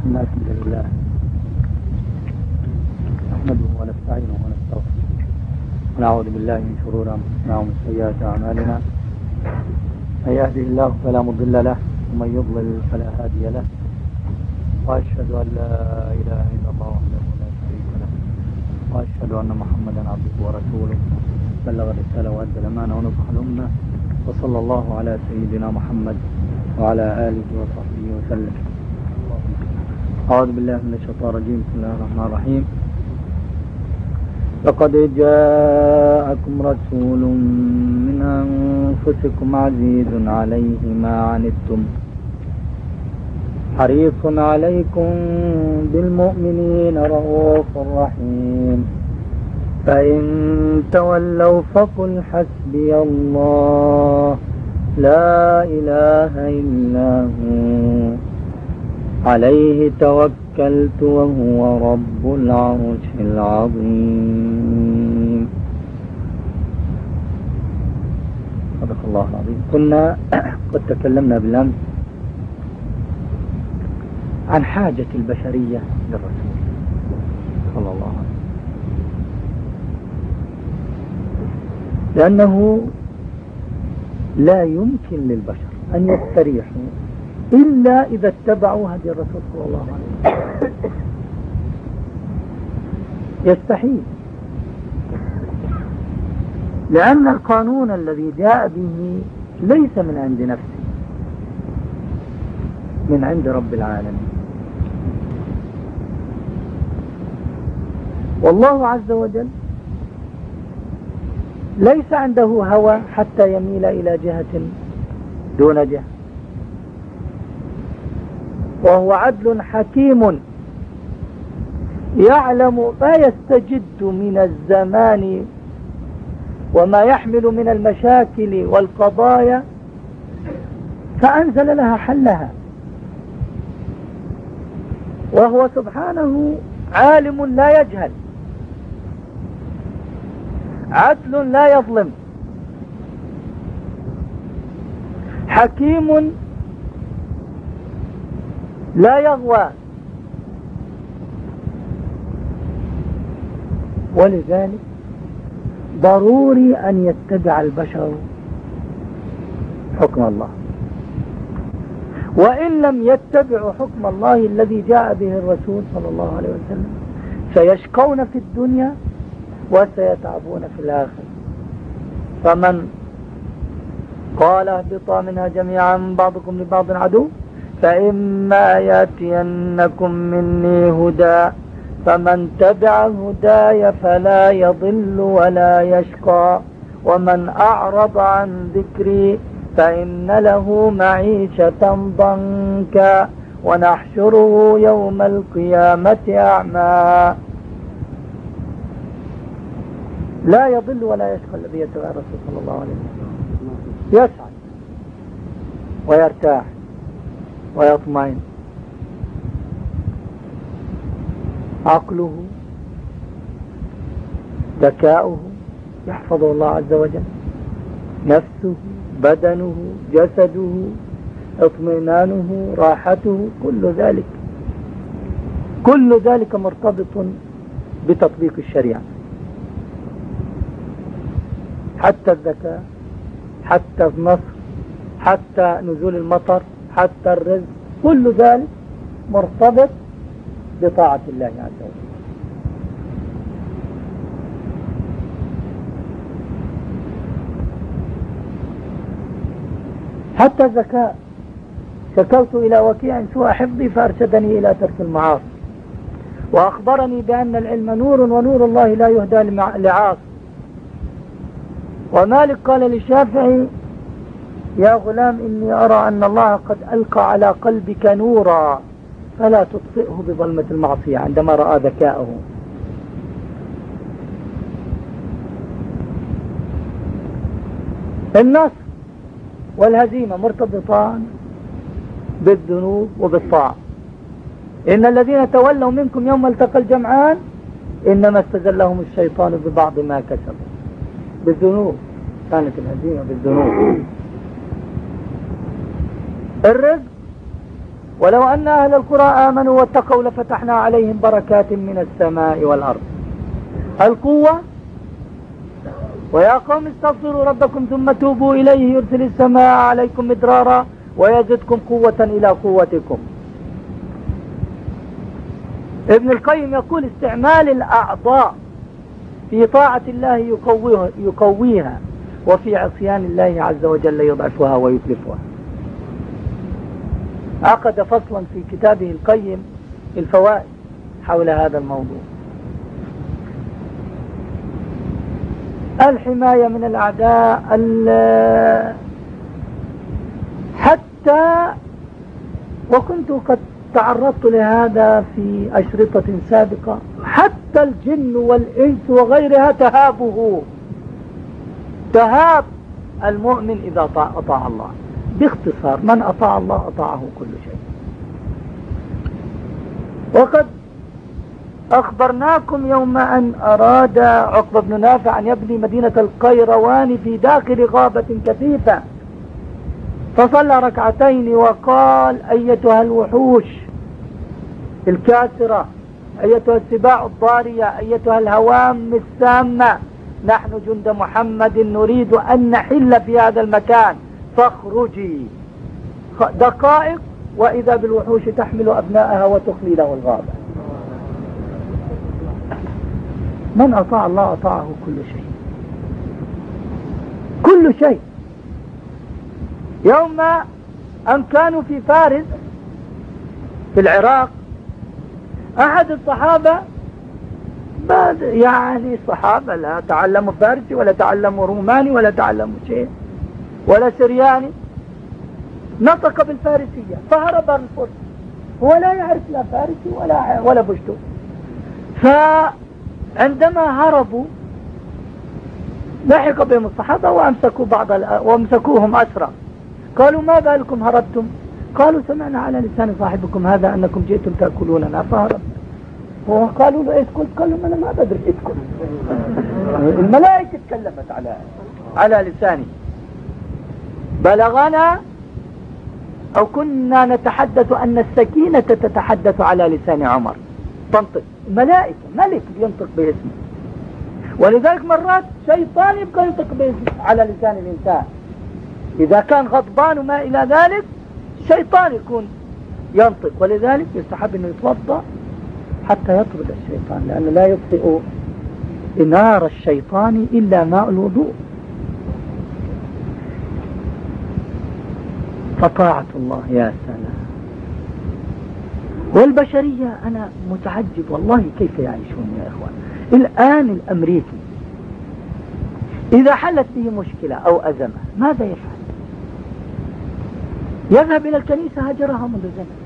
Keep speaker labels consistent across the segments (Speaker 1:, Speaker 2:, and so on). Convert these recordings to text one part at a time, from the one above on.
Speaker 1: إن الحمد لله نحمده ونستعينه ونستغفره ونعوذ بالله من شرور أنفسنا ومن سيئات أعمالنا. من يهده الله فلا مضل له ومن يضلل فلا هادي له، وأشهد أن لا إله إلا الله وحده لا شريك له، وأشهد أن محمدا عبده ورسوله بلغ الرسالة وأدى الأمانة ونصح الأمة، وصلى الله على سيدنا محمد وعلى آله وصحبه وسلم. أعوذ بالله من الشيطان الرجيم. بسم الله الرحمن الرحيم. لقد جاءكم رسول من أنفسكم عزيز عليه ما عنتم حريص عليكم بالمؤمنين رؤوف رحيم، فإن تولوا فقل حسبي الله لا إله إلا هو عليه توكلت وهو رب العرش العظيم. صدق الله العظيم. كنا قد تكلمنا بالأمس عن حاجة البشرية للرسول صلى الله عليه وسلم، لأنه لا يمكن للبشر أن يستريحوا إلا إذا اتبعوا هدي الرسول صلى الله عليه وسلم. يستحيل، لأن القانون الذي جاء به ليس من عند نفسه، من عند رب العالمين. والله عز وجل ليس عنده هوى حتى يميل إلى جهة دون جهة، وهو عدل حكيم يعلم ما يستجد من الزمان وما يحمل من المشاكل والقضايا، فأنزل لها حلها. وهو سبحانه عالم لا يجهل، عدل لا يظلم، حكيم لا يغوى. ولذلك ضروري أن يتبع البشر حكم الله، وإن لم يتبعوا حكم الله الذي جاء به الرسول صلى الله عليه وسلم سيشقون في الدنيا وسيتعبون في الآخرة. فمن قال اهبطا منها جميعا بعضكم لبعض عدو فإما يأتينكم مني هدى فمن تبع هداي فلا يضل ولا يشقى، ومن أعرض عن ذكري فإن له معيشة ضنكا ونحشره يوم القيامة أعمى. لا يضل ولا يشقى الذي يتبع الرسول صلى الله عليه وسلم، يسعد ويرتاح ويطمئن. عقله ذكاؤه يحفظه الله عز وجل، نفسه بدنه جسده اطمئنانه راحته، كل ذلك مرتبط بتطبيق الشريعة. حتى الذكاء، حتى النصر، حتى نزول المطر، حتى الرزق، كل ذلك مرتبط بطاعة الله عز وجل. حتى الذكاء، شكوت إلى وكيع سوء حفظي فأرشدني إلى ترك المعاصي، وأخبرني بأن العلم نور ونور الله لا يهدى لعاصي. ومالك قال للشافعي يا غلام إني أرى أن الله قد ألقى على قلبك نورا فلا تطفئه بظلمة المعصية، عندما رأى ذكاءه. النصر والهزيمة مرتبطان بالذنوب وبالطاعة. إن الذين تولوا منكم يوم التقى الجمعان إنما استزلهم الشيطان ببعض ما كسبوا. بالذنوب كانت الهزيمة بالذنوب. الرزق ولو أن أهل القرى آمنوا واتقوا لفتحنا عليهم بركات من السماء والأرض. القوة: ويا قوم استغفروا ربكم ثم توبوا إليه يرسل السماء عليكم مدرارا ويزدكم قوة إلى قوتكم. ابن القيم يقول: استعمال الأعضاء في طاعة الله يقويها، وفي عصيان الله عز وجل يضعفها ويتلفها. عقد فصلا في كتابه القيم الفوائد حول هذا الموضوع. الحماية من الأعداء، حتى وكنت قد تعرضت لهذا في أشرطة سابقة، حتى الجن والإنس وغيرها تهاب المؤمن إذا أطاع الله. باختصار: من أطاع الله أطاعه كل شيء. وقد أخبرناكم يوم أن أراد عقبة بن نافع أن يبني مدينة القيروان في داخل غابة كثيفة، فصلى ركعتين وقال: أيتها الوحوش الكاسرة، أيتها السباع الضارية، أيتها الهوام السامة، نحن جند محمد نريد أن نحل في هذا المكان فاخرجي. دقائق وإذا بالوحوش تحمل أبناءها وتخلي له الغابة. من أطاع الله أطاعه كل شيء، كل شيء. يوم أن كانوا في فارس في العراق، أحد الصحابة يعني الصحابة لا تعلموا فارسي ولا تعلموا روماني ولا تعلموا شيء ولا سرياني، نطق بالفارسية فهرب الفرس، هو لا يعرف لا فارسي ولا بشتو. فعندما هربوا لحق بهم الصحابة وامسكوهم أسرى. قالوا: ما بالكم هربتم؟ قالوا: سمعنا على لسان صاحبكم هذا أنكم جئتم تأكلوننا فهربنا. وقالوا له: إيش قلت؟ قال لهم: أنا ما بدري إيش قلت. الملائكة تكلمت على لساني. بلغنا أو كنا نتحدث أن السكينة تتحدث على لسان عمر، تنطق ملائكة، ملك ينطق باسمه. ولذلك مرات شيطان يبقى ينطق باسمه على لسان الإنسان، إذا كان غضبان وما إلى ذلك شيطان يكون ينطق. ولذلك يستحب أنه يتوضأ حتى يطرد الشيطان، لأنه لا يطفئ نار الشيطان إلا ماء الوضوء. فطاعة الله يا سلام. والبشرية أنا متعجب والله كيف يعيشون يا إخوان. الآن الأمريكي إذا حلت به مشكلة أو أزمة ماذا يفعل؟ يذهب إلى الكنيسة، هجرها منذ زمن.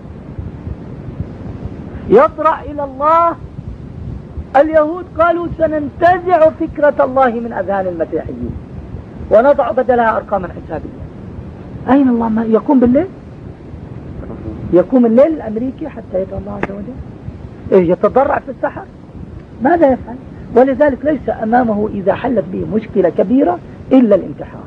Speaker 1: يطرح إلى الله. اليهود قالوا: سننتزع فكرة الله من أذهان المسيحيين ونضع بدلها أرقاما حسابية. أين الله؟ ما يقوم بالليل؟ يقوم الليل الأمريكي حتى يدعو الله عز وجل؟ يتضرع في السحر؟ ماذا يفعل؟ ولذلك ليس أمامه إذا حلت به مشكلة كبيرة إلا الانتحار.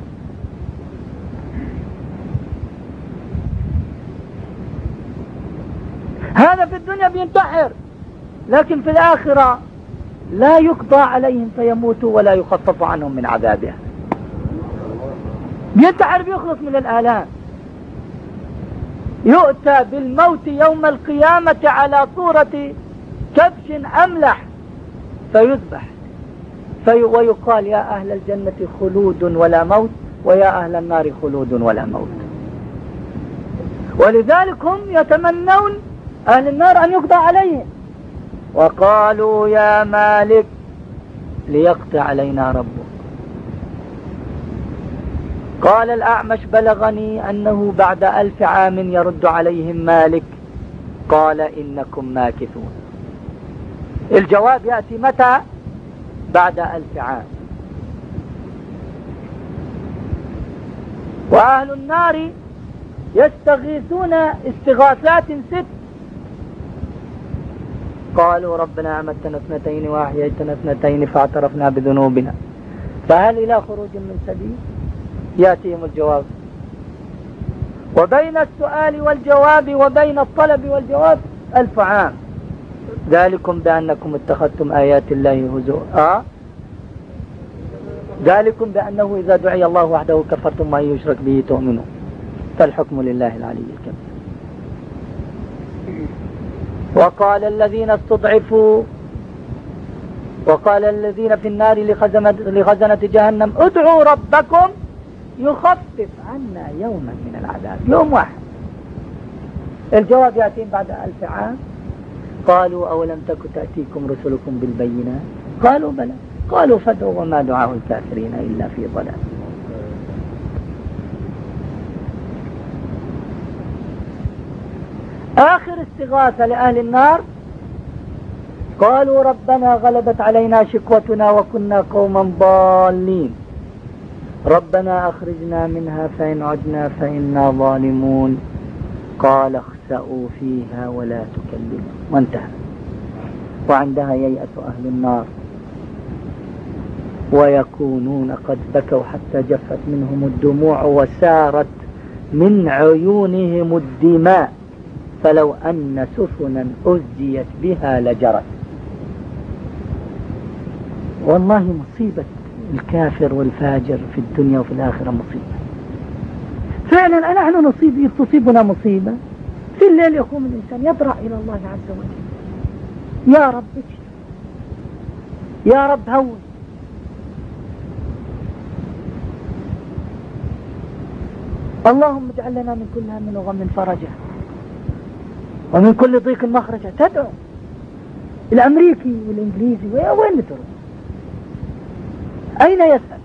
Speaker 1: هذا في الدنيا بينتحر، لكن في الآخرة لا يقضى عليهم فيموتوا ولا يخفف عنهم من عذابها. بينتحر بيخلص من الآلام. يؤتى بالموت يوم القيامة على صورة كبش أملح فيذبح ويقال: يا أهل الجنة خلود ولا موت، ويا أهل النار خلود ولا موت. ولذلك هم يتمنون أهل النار أن يقضى عليهم، وقالوا: يا مالك ليقضي علينا ربك. قال الأعمش: بلغني أنه بعد 1000 عام يرد عليهم مالك. قال: إنكم ماكثون. الجواب يأتي متى؟ بعد 1000 عام. وأهل النار يستغيثون استغاثات 6. قالوا: ربنا أمتنا 2 وأحييتنا 2 فاعترفنا بذنوبنا فهل إلى خروج من سبيل؟ يأتيهم الجواب: وبين السؤال والجواب وبين الطلب والجواب 1000 عام. ذلكم بأنكم اتخذتم آيات الله هزوا. ذلكم بأنه إذا دعي الله وحده كفرتم ما يشرك به تؤمنون، فالحكم لله العلي الكبير. وقال الذين استضعفوا، وقال الذين في النار لخزنة جهنم ادعوا ربكم يخفف عنا يوما من العذاب. يوم واحد. الجواب يأتي بعد 1000 عام. قالوا أولم تك تأتيكم رسلكم بالبينات؟ قالوا بلى. قالوا فادعوا وما دعاء الكافرين إلا في ضلال. آخر استغاثة لأهل النار قالوا ربنا غلبت علينا شقوتنا وكنا قوما ضالين ربنا أخرجنا منها فإن عدنا فإنا ظالمون قال اخسأوا فيها ولا تكلموا، وانتهى. وعندها ييأس أهل النار ويكونون قد بكوا حتى جفت منهم الدموع وسارت من عيونهم الدماء فلو أن سفنا أزجيت بها لجرت. والله مصيبة الكافر والفاجر في الدنيا وفي الآخرة مصيبة فعلا. نحن تصيبنا مصيبة في الليل يقوم الإنسان يضرع إلى الله عز وجل، يا رب اجل، يا رب هون. اللهم اجعل لنا من كل هم وغم فرجا ومن كل ضيق مخرجا. تدعو الأمريكي والإنجليزي وين تروح؟ أين يسأل؟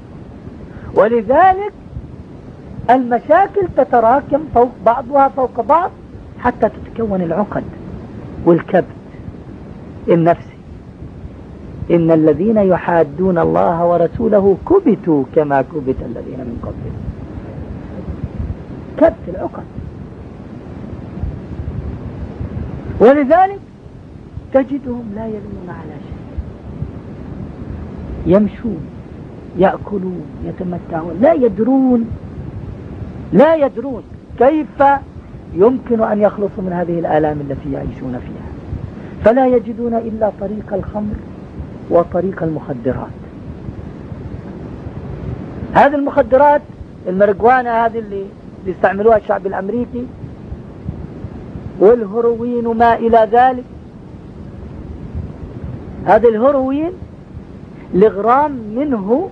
Speaker 1: ولذلك المشاكل تتراكم فوق بعضها فوق بعض حتى تتكون العقد والكبت النفسي. إن الذين يحادون الله ورسوله كبتوا كما كبت الذين من قبلهم. كبت العقد. ولذلك تجدهم لا يلوون على شيء، يمشون يأكلون يتمتعون، لا يدرون كيف يمكن أن يخلصوا من هذه الآلام التي يعيشون فيها، فلا يجدون إلا طريق الخمر وطريق المخدرات. هذه المخدرات المرجوانة هذه اللي يستعملوها الشعب الأمريكي والهروين وما إلى ذلك. هذا الهروين الغرام منه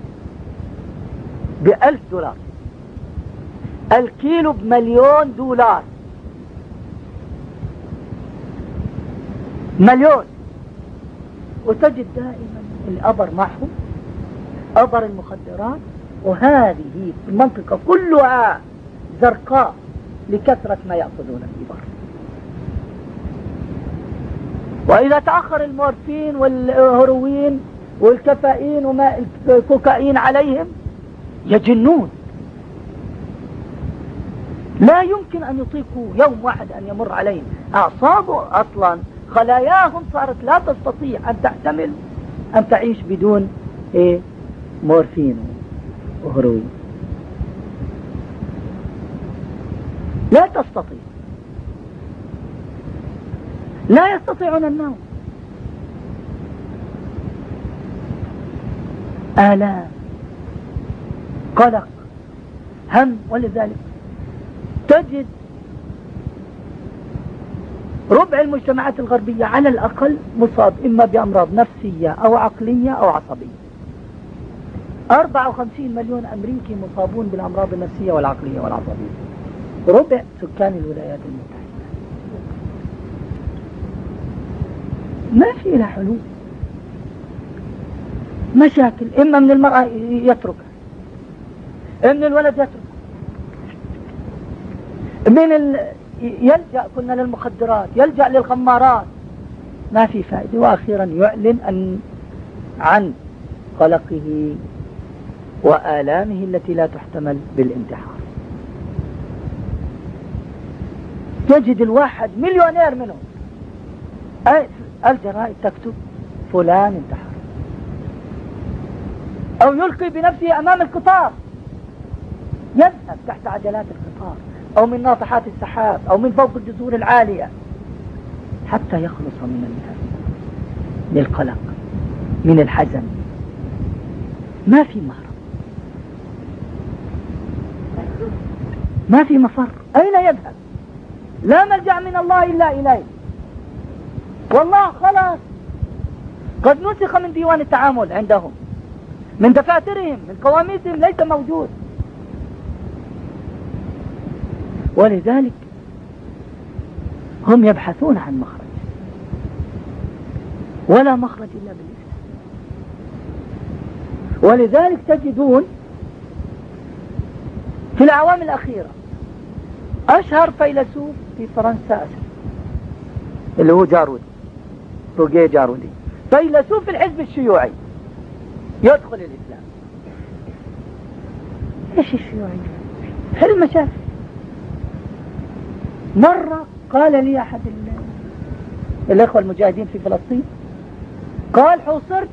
Speaker 1: $1000، الكيلو $1,000,000، مليون. وتجد دائما الأبر معهم، أبر المخدرات، وهذه المنطقة كلها زرقاء لكثرة ما يأخذون الإبر. وإذا تأخر المورفين والهروين والكافيين وما الكوكايين عليهم يجنون، لا يمكن أن يطيقوا يوم واحد أن يمر عليهم. أعصابه أصلا خلاياهم صارت لا تستطيع أن تحتمل أن تعيش بدون مورفين وهروين، لا تستطيع، لا يستطيعون النوم. آلام، قلق، هم. ولذلك تجد ربع المجتمعات الغربية على الأقل مصاب إما بأمراض نفسية أو عقلية أو عصبية. 54 مليون أمريكي مصابون بالأمراض النفسية والعقلية والعصبية، ربع سكان الولايات المتحدة. ما في لها حلول. مشاكل، إما من المرأة يتركها، من الولد يترك، يلجأ كنا للمخدرات، يلجأ للخمارات، ما في فائدة. وأخيرا يعلن عن قلقه وآلامه التي لا تحتمل بالانتحار. تجد الواحد مليونير منهم، الجرائد تكتب فلان انتحر، أو يلقي بنفسه أمام القطار، يذهب تحت عجلات القطار أو من ناطحات السحاب أو من فوق الجسور العالية، حتى يخلص من القلق، من الحزن. ما في مهرب، ما في مفر. أين يذهب؟ لا ملجأ من الله إلا إليه. والله خلاص قد نسخ من ديوان التعامل عندهم، من دفاترهم، من قواميسهم، ليس موجود. ولذلك هم يبحثون عن مخرج، ولا مخرج إلا بالإسلام. ولذلك تجدون في الأعوام الأخيرة أشهر فيلسوف في فرنسا اللي هو جارودي، روجيه جارودي، فيلسوف الحزب الشيوعي، يدخل الإسلام. إيش الشيوعي؟ حل المشاكل. مرة قال لي أحد الإخوة المجاهدين في فلسطين، قال حوصرت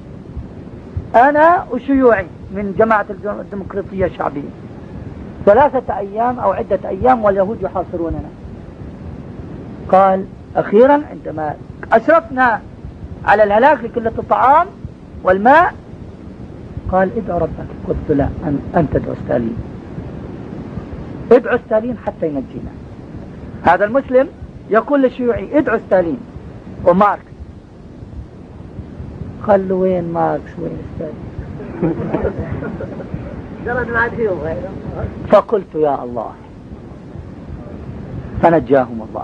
Speaker 1: أنا وشيوعي من جماعة الديمقراطية الشعبية 3 أيام أو عدة أيام واليهود يحاصروننا. قال أخيرا عندما أشرفنا على الهلاك لقلة الطعام والماء، قال ادعوا ربك. قلت لا، أنت ادعو ستالين، ادعو ستالين حتى ينجينا. هذا المسلم يقول للشيوعي ادعو ستالين وماركس. قال له وين ماركس وين ستالين؟ فقلت يا الله، فنجاهم الله.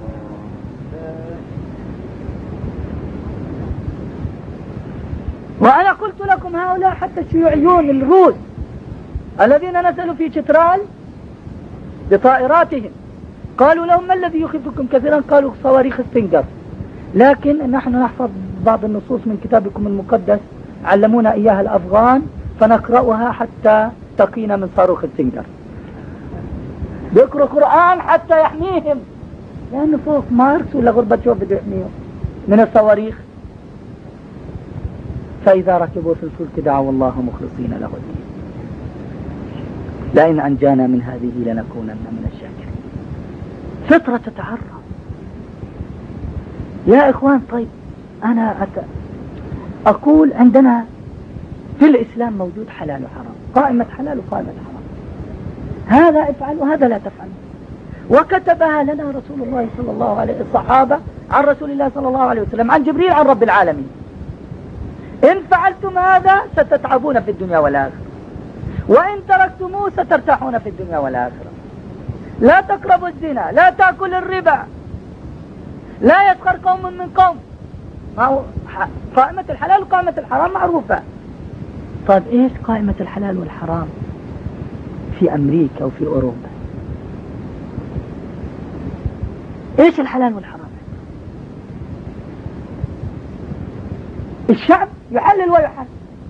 Speaker 1: وأنا قلت لكم هؤلاء حتى الشيوعيون الروس الذين نزلوا في شترال بطائراتهم، قالوا لهم ما الذي يخيفكم كثيرا؟ قالوا صواريخ ستينجر. لكن نحن نحفظ بعض النصوص من كتابكم المقدس، علمونا إياها الأفغان، فنقرأها حتى تقينا من صاروخ ستينجر. بيقرأوا قرآن حتى يحميهم، لأنه فوق ماركس ولا غربتشوف بده يحميهم من الصواريخ. فإذا ركبوا في الفلك دعوا الله مخلصين له الدين، لئن أنجانا من هذه لنكونن من الشاكرين. فطرة تتعرض يا إخوان. طيب أنا أقول عندنا في الإسلام موجود حلال وحرام، قائمة حلال وقائمة حرام، هذا افعل وهذا لا تفعل، وكتبها لنا رسول الله صلى الله عليه وسلم، الصحابة عن رسول الله صلى الله عليه وسلم، عن جبريل عن رب العالمين. إن فعلتم هذا ستتعبون في الدنيا والآخرة، وإن تركتموه سترتاحون في الدنيا والآخرة. لا تقربوا الزنا، لا تأكل الربا، لا يسخر قوم من قوم. قائمة الحلال وقائمة الحرام معروفة. طيب إيش قائمة الحلال والحرام في أمريكا وفي أوروبا؟ إيش الحلال والحرام؟ الشعب يحلل ويحرم.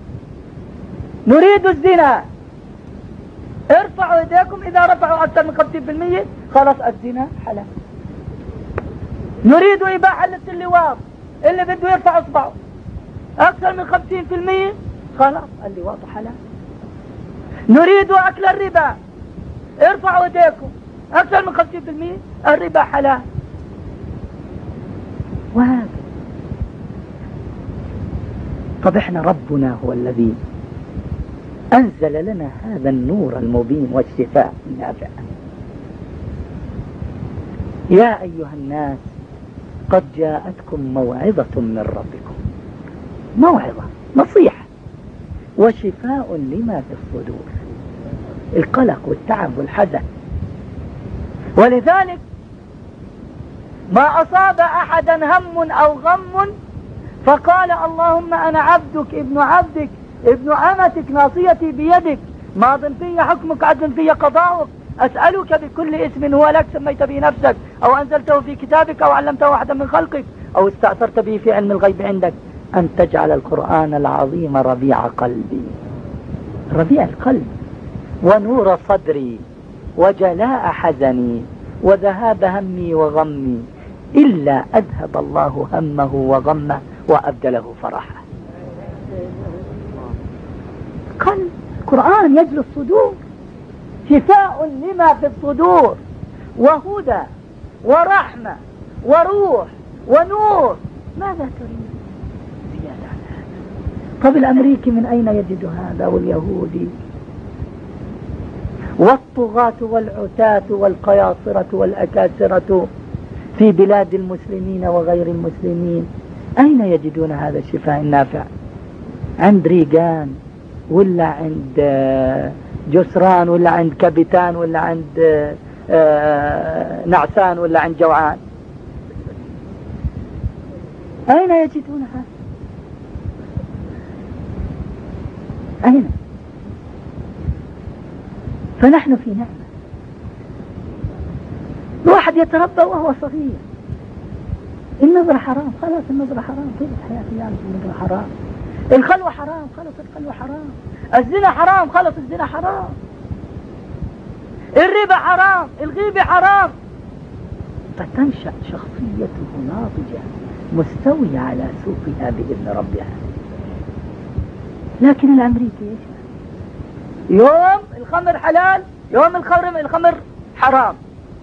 Speaker 1: نريد الزنا، ارفعوا يديكم إذا رفعوا أكثر من 50% خلاص الزنا حلال. نريد إباحة اللواط، اللي بده يرفع اصبعه أكثر من 50% خلاص اللواط حلال. نريد أكل الربا، ارفعوا يديكم أكثر من 50% الربا حلال. وهذا طب احنا ربنا هو الذي أنزل لنا هذا النور المبين والشفاء النافع. يا أيها الناس قد جاءتكم موعظة من ربكم، موعظة نصيحة وشفاء لما في الصدور، القلق والتعب والحزن. ولذلك ما أصاب أحدا هم أو غم فقال اللهم أنا عبدك ابن عبدك ابن أمتك ناصيتي بيدك ماض في حكمك عدل في قضاؤك أسألك بكل اسم هو لك سميت به نفسك أو أنزلته في كتابك أو علمته أحدا من خلقك أو استأثرت به في علم الغيب عندك أن تجعل القرآن العظيم ربيع قلبي، ربيع القلب، ونور صدري، وجلاء حزني، وذهاب همي وغمي، إلا أذهب الله همه وغمه وأبدله فرحا. قلب القرآن يجلو الصدور، شفاء لما في الصدور وهدى ورحمة وروح ونور. ماذا تريد زيادة عن هذا؟ طب الأمريكي من أين يجد هذا، واليهودي والطغاة والعتاة والقياصرة والأكاسرة في بلاد المسلمين وغير المسلمين أين يجدون هذا الشفاء النافع؟ عند ريغان ولا عند جسران ولا عند كابيتان ولا عند نعسان ولا عند جوعان؟ أين يجدون هذا؟ أين؟ فنحن في نعمة. الواحد يتربى وهو صغير، النظرة حرام، خلاص النظرة حرام، كيف الحياة يعني النظرة حرام، الخلوة حرام، خلاص الخلوة حرام، الزنا حرام، خلاص الزنا حرام، الربا حرام، الغيبة حرام. فتنشأ شخصيته ناضجة مستوية على سوقها بإذن ربها. لكن الأمريكي ايش؟ يوم الخمر حلال، يوم الخمر حرام.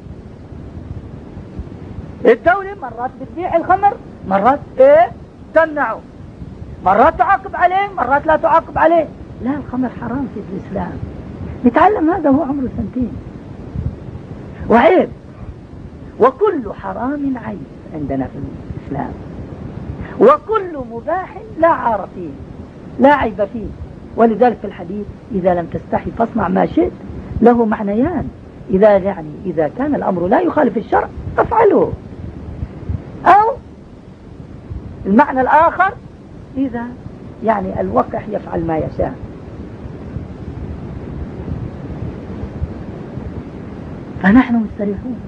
Speaker 1: الدولة مرات بتبيع الخمر، مرات تمنعه، مرات تعاقب عليه، مرات لا تعاقب عليه. لا، الخمر حرام في الإسلام. نتعلم هذا وهو عمره 2 سنين، وعيب. وكل حرام عيب عندنا في الإسلام، وكل مباح لا عار فيه، لا عيب فيه. ولذلك في الحديث إذا لم تستحي فاصنع ما شئت له معنيان. إذا كان الأمر لا يخالف الشرع فافعله، أو المعنى الآخر إذا الوقح يفعل ما يشاء. فنحن مستريحون.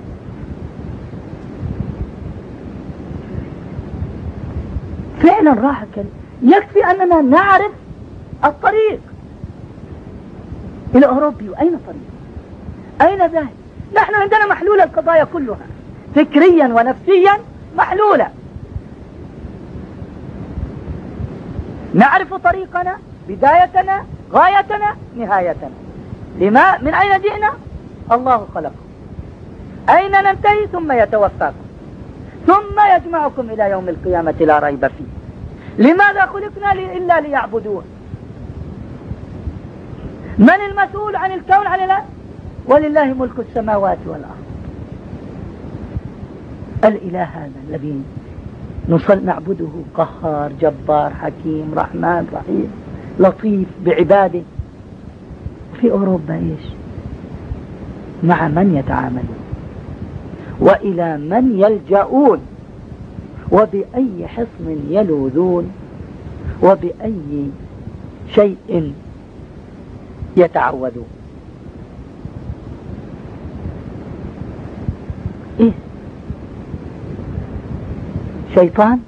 Speaker 1: فعلا راحة. يكفي أننا نعرف الطريق الأوروبي. أين الطريق؟ أين ذاهب؟ نحن عندنا محلولة القضايا كلها، فكريا ونفسيا محلولة. نعرف طريقنا، بدايتنا، غايتنا، نهايتنا. من أين جئنا؟ الله خلقه. أين ننتهي؟ ثم يتوفاكم، ثم يجمعكم إلى يوم القيامة لا ريب فيه. لماذا خلقنا؟ إلا ليعبدون. من المسؤول عن الكون؟ عن الله. ولله ملك السماوات والأرض. الإله هذا الذي نعبده قهار جبار حكيم رحمن رحيم لطيف بعباده. في أوروبا إيش؟ مع من يتعاملون، وإلى من يلجؤون، وبأي حصن يلوذون، وبأي شيء يتعوذون. إيه؟ شيطان؟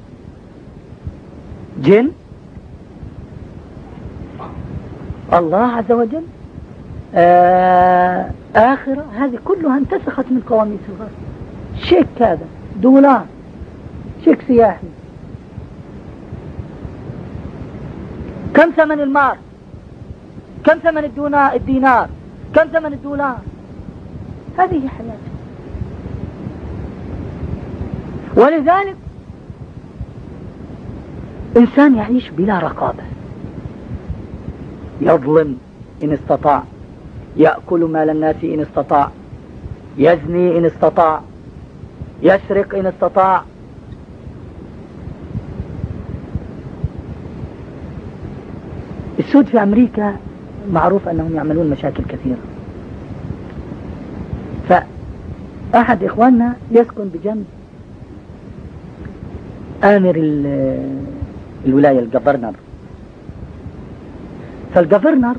Speaker 1: جن؟ الله عز وجل؟ آخرة؟ هذه كلها انتسخت من قواميس الغرب. شيك هذا، دولار، شيك سياحي. كم ثمن المار؟ كم ثمن الدينار؟ كم ثمن الدولار؟ هذه حياته. ولذلك إنسان يعيش بلا رقابة، يظلم إن استطاع، يأكل مال الناس إن استطاع، يزني إن استطاع، يسرق إن استطاع. السود في أمريكا معروف أنهم يعملون مشاكل كثيرة. فأحد إخواننا يسكن بجنب آمر الولاية، الجفرنر. فالجفرنر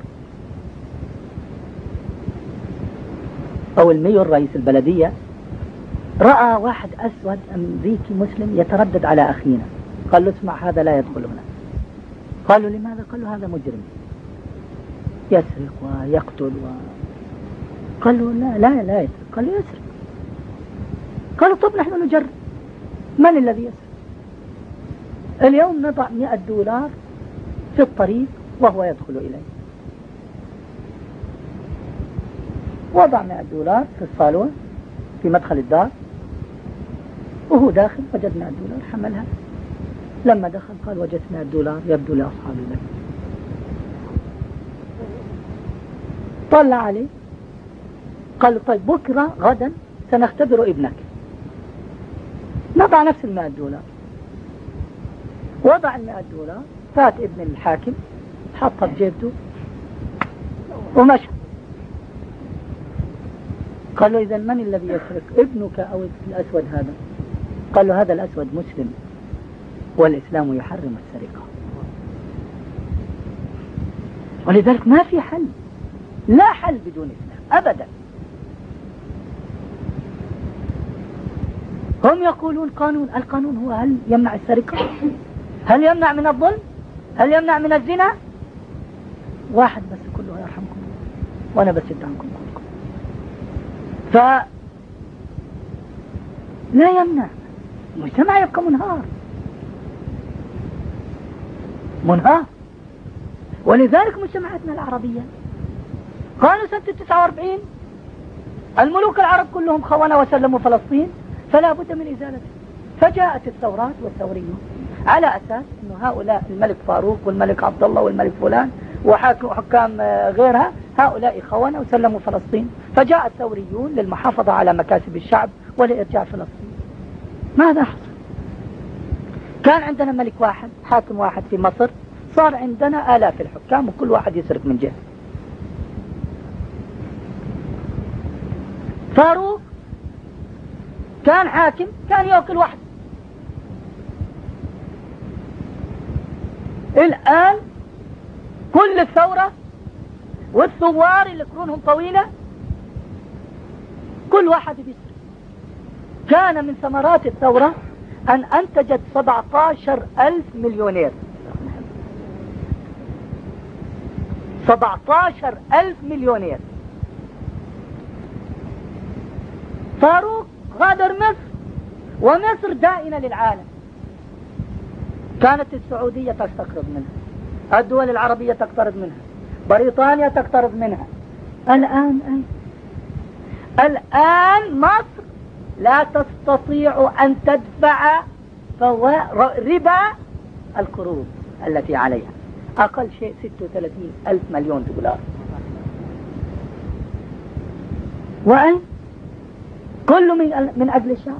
Speaker 1: أو الميور رئيس البلدية رأى واحد أسود أمريكي مسلم يتردد على أخينا. قال له اسمع، هذا لا يدخل هنا. قالوا لماذا؟ قال له هذا مجرم يسرق ويقتل قال له لا يسرق. قال له يسرق. قالوا طب نحن نجرب. من الذي يسرق؟ اليوم نضع $100 في الطريق وهو يدخل إليه. وضع $100 في الصالون في مدخل الدار، وهو داخل وجد $100 حملها. لما دخل قال وجدت $100 يبدو لأصحابي لك. طلع عليه قال له طيب بكرة غدا سنختبر ابنك، نضع نفس $100. وضع $100، فات ابن الحاكم حطها بجيبته ومشى. قال له إذا من الذي يسرق، ابنك أو الأسود هذا؟ قال له هذا الأسود مسلم والإسلام يحرم السرقة. ولذلك ما في حل، لا حل بدون إسلام أبدا. هم يقولون القانون هو هل يمنع السرقة؟ هل يمنع من الظلم؟ هل يمنع من الزنا؟ واحد بس كله يرحمكم وأنا بس عنكم كلكم. لا يمنع، المجتمع يبقى منهار. ولذلك مجتمعاتنا العربية قالوا سنة 49 الملوك العرب كلهم خونوا وسلموا فلسطين، فلا بد من إزالته. فجاءت الثورات والثوريون على أساس أنه هؤلاء الملك فاروق والملك عبد الله والملك فلان وحكام غيرها هؤلاء خونوا وسلموا فلسطين، فجاء الثوريون للمحافظة على مكاسب الشعب ولإرجاع فلسطين. ماذا حصل؟ كان عندنا ملك واحد، حاكم واحد في مصر، صار عندنا آلاف الحكام وكل واحد يسرق من جهة. فاروق كان حاكم، كان يأكل واحد. الآن كل الثورة والثوار اللي قرونهم طويلة كل واحد بيسرق. كان من ثمرات الثورة أن أنتجت 17,000 مليونير. 17,000 مليونير. فاروق غادر مصر، ومصر دائنة للعالم. كانت السعودية تقترب منها، الدول العربية تقترب منها، بريطانيا تقترب منها. الآن مصر لا تستطيع أن تدفع ربا القروض التي عليها، أقل شيء 36,000 مليون دولار. وأين؟ كله من أجل الشعب،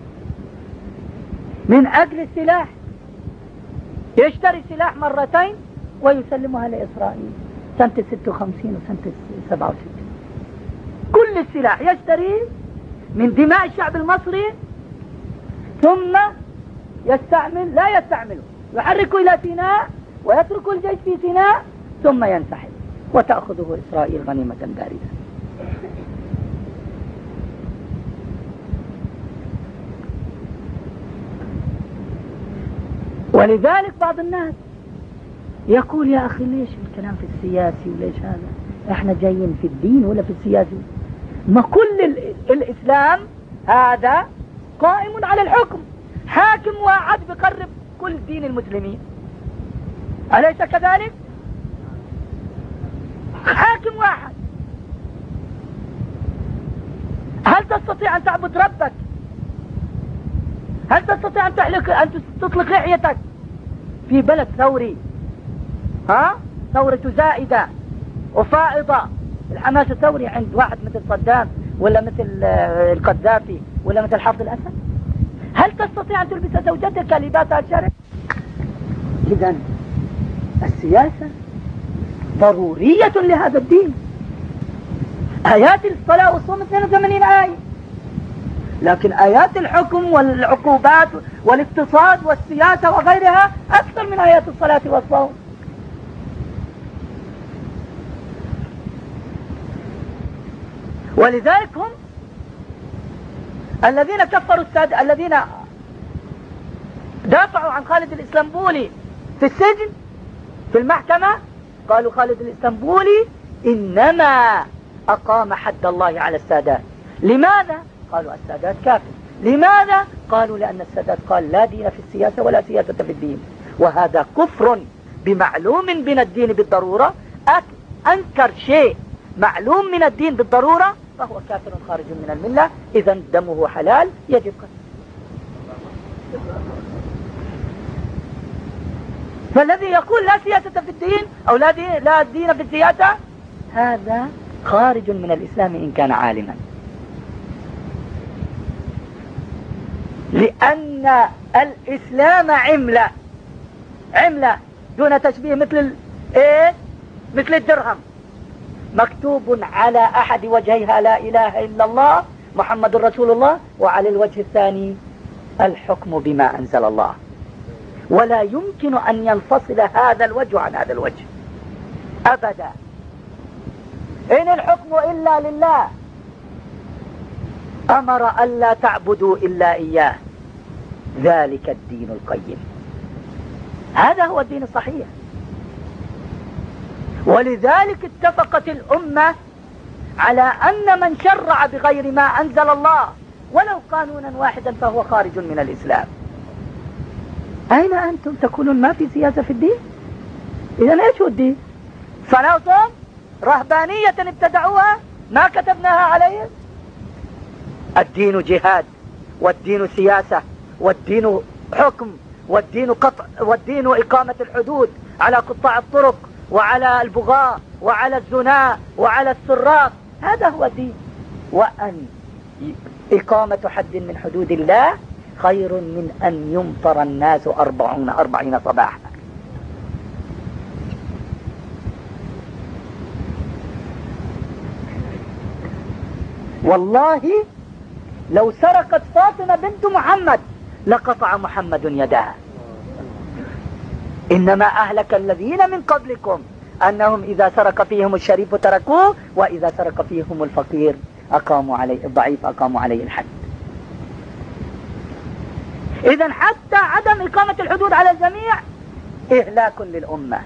Speaker 1: من أجل السلاح. يشتري سلاح مرتين ويسلمها لإسرائيل سنة 56 وسنة 67. كل السلاح يشتري من دماء الشعب المصري، ثم لا يستعمله، يحرك إلى سيناء ويترك الجيش في سيناء ثم ينسحب وتأخذه إسرائيل غنيمة باردة. ولذلك بعض الناس يقول يا أخي ليش الكلام في السياسي وليش هذا؟ احنا جايين في الدين ولا في السياسي؟ ما كل الإسلام هذا قائم على الحكم، حاكم واحد بقرب كل دين المسلمين، أليس كذلك؟ حاكم واحد. هل تستطيع أن تعبد ربك؟ هل تستطيع أن تطلق لحيتك في بلد ثوري؟ ثورة زائدة وفائضة، الحماس الثوري عند واحد مثل صدام ولا مثل القذافي ولا مثل حافظ الأسد؟ هل تستطيع أن تلبس زوجتك لباسها الشرعي؟ إذا السياسة ضرورية لهذا الدين. آيات الصلاة والصوم 82 آية، لكن آيات الحكم والعقوبات والاقتصاد والسياسة وغيرها أكثر من آيات الصلاة والصوم. ولذلك هم الذين كفروا الذين دافعوا عن خالد الإسلامبولي في السجن في المحكمة، قالوا خالد الإسلامبولي إنما أقام حد الله على السادات. لماذا؟ قالوا السادات كافر. لماذا؟ قالوا لأن السادات قال لا دين في السياسة ولا سياسة في الدين، وهذا كفر بمعلوم من الدين بالضرورة. أنكر شيء معلوم من الدين بالضرورة فهو كافر خارج من الملة، إذا دمه حلال يجب قتله. فالذي يقول لا سياسة في الدين أو لا دين في السياسة هذا خارج من الإسلام إن كان عالما، لأن الإسلام عملة دون تشبيه، مثل الدرهم، مكتوب على أحد وجهيها لا إله إلا الله محمد رسول الله، وعلى الوجه الثاني الحكم بما أنزل الله، ولا يمكن أن ينفصل هذا الوجه عن هذا الوجه أبدا. إن الحكم إلا لله، أمر ألا تعبدوا إلا إياه، ذلك الدين القيم. هذا هو الدين الصحيح. ولذلك اتفقت الأمة على أن من شرع بغير ما أنزل الله ولو قانونا واحدا فهو خارج من الإسلام. أين أنتم تقولون ما في سياسة في الدين؟ إذن إيش هو الدين؟ صلاة وصوم؟ رهبانية ابتدعوها ما كتبناها عليهم. الدين جهاد، والدين سياسة، والدين حكم، والدين قطع، والدين إقامة الحدود على قطاع الطرق وعلى البغاة وعلى الزنا وعلى السراق. هذا هو الدين. وأن إقامة حد من حدود الله خير من أن يمطر الناس 40 صباحا. والله لو سرقت فاطمة بنت محمد لقطع محمد يدها. إنما أهلك الذين من قبلكم أنهم إذا سرق فيهم الشريف تركوه، وإذا سرق فيهم الفقير الضعيف أقاموا عليه الحد. إذن حتى عدم إقامة الحدود على الجميع إهلاك للأمة.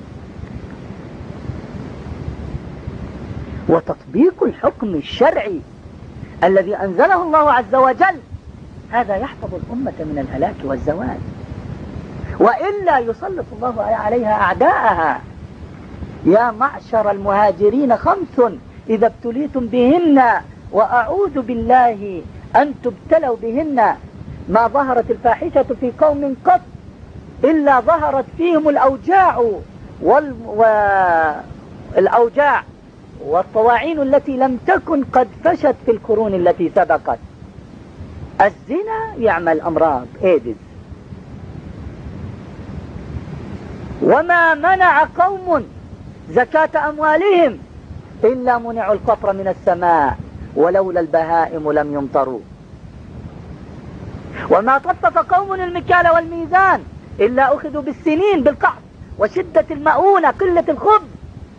Speaker 1: وتطبيق الحكم الشرعي الذي أنزله الله عز وجل هذا يحفظ الأمة من الهلاك والزوال، وإلا يسلط الله عليها أعداءها. يا معشر المهاجرين 5 إذا ابتليتم بهن وأعوذ بالله أن تبتلوا بهن، ما ظهرت الفاحشة في قوم قط إلا ظهرت فيهم الأوجاع والطواعين التي لم تكن قد فشت في القرون التي سبقت. الزنا يعمل أمراض إيدز. وما منع قوم زكاة أموالهم إلا منعوا القطر من السماء ولولا البهائم لم يمطروا. وما طفف قوم المكيال والميزان إلا أخذوا بالسنين بالقحط وشدة المؤونة قلة الخبز.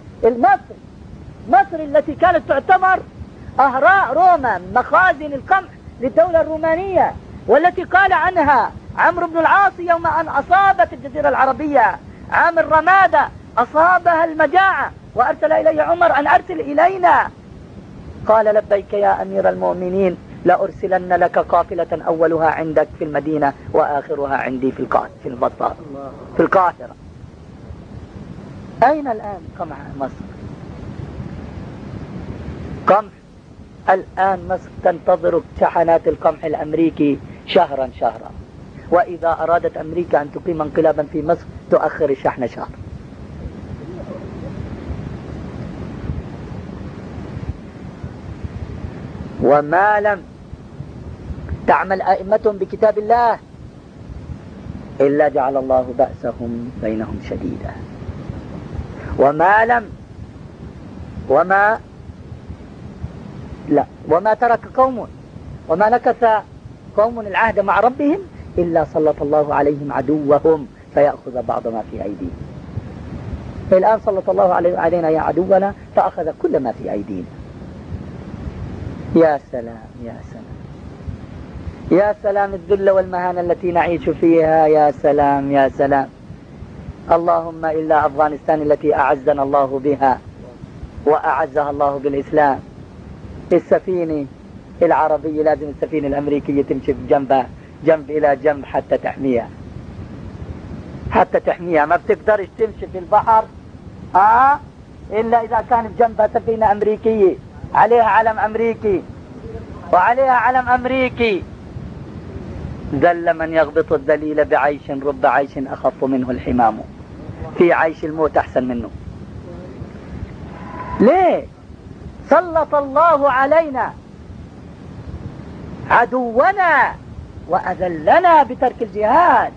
Speaker 1: مصر التي كانت تعتبر أهراء روما مخازن القمح للدولة الرومانية، والتي قال عنها عمرو بن العاص يوم أن أصابت الجزيرة العربية عام الرمادة أصابها المجاعة وأرسل إلي عمر أن أرسل إلينا، قال لبيك يا أمير المؤمنين لأرسلن لك قافلة أولها عندك في المدينة وآخرها عندي في القاهرة. أين الآن قمح مصر؟ قمح الآن مصر تنتظر شحنات القمح الأمريكي شهرا، وإذا أرادت أمريكا أن تقيم انقلابا في مصر تؤخر الشحن شهر. وما لم تعمل أئمتهم بكتاب الله إلا جعل الله بأسهم بينهم شديدا. وما ترك قوم وما نكث قوم العهد مع ربهم إلا سلط الله عليهم عدوهم فيأخذ بعض ما في أيديهم. الآن سلط الله علينا يا عدونا فأخذ كل ما في أيدينا. يا سلام يا سلام يا سلام الذل والمهانة التي نعيش فيها. يا سلام يا سلام. اللهم إلا أفغانستان التي أعزنا الله بها وأعزها الله بالإسلام. السفينة العربية لازم السفينة الأمريكية تمشي جنب إلى جنب حتى تحميها. ما بتقدرش تمشي في البحر إلا إذا كان بجنبها سفينة أمريكية عليها علم أمريكي وعليها علم أمريكي. ذل من يغبط الذليل بعيش، رب عيش أخف منه الحمام. في عيش الموت أحسن منه. ليه؟ سلط الله علينا عدونا وأذلنا بترك الجهاد.